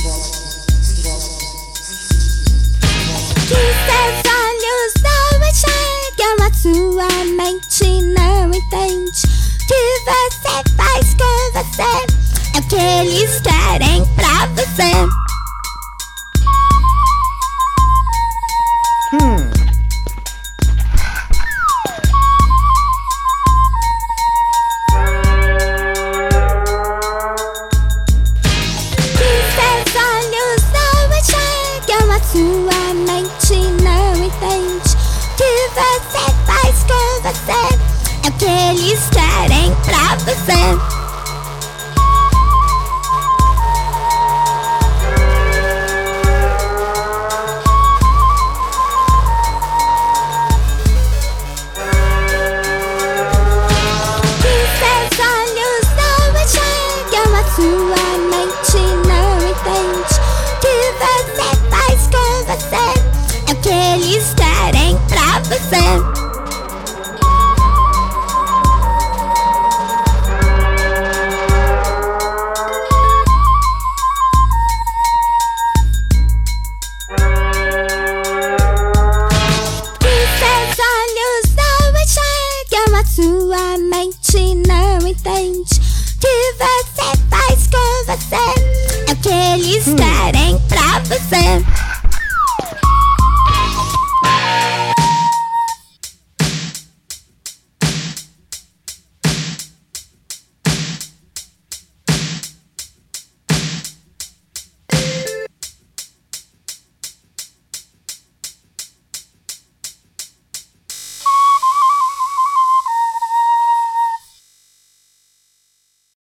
Que seus olhos não enxergam, a sua mente não entende. O que você faz com você é o que eles querem pra você. Sua mente não entende. O que você faz com você é o que eles querem pra você. Que seus olhos não enxergam, a sua mente não entende. O que você faz com você é o que eles querem pra você. Que seus olhos não enxergam, a sua mente não entende. O que você faz com você é o que eles querem pra você.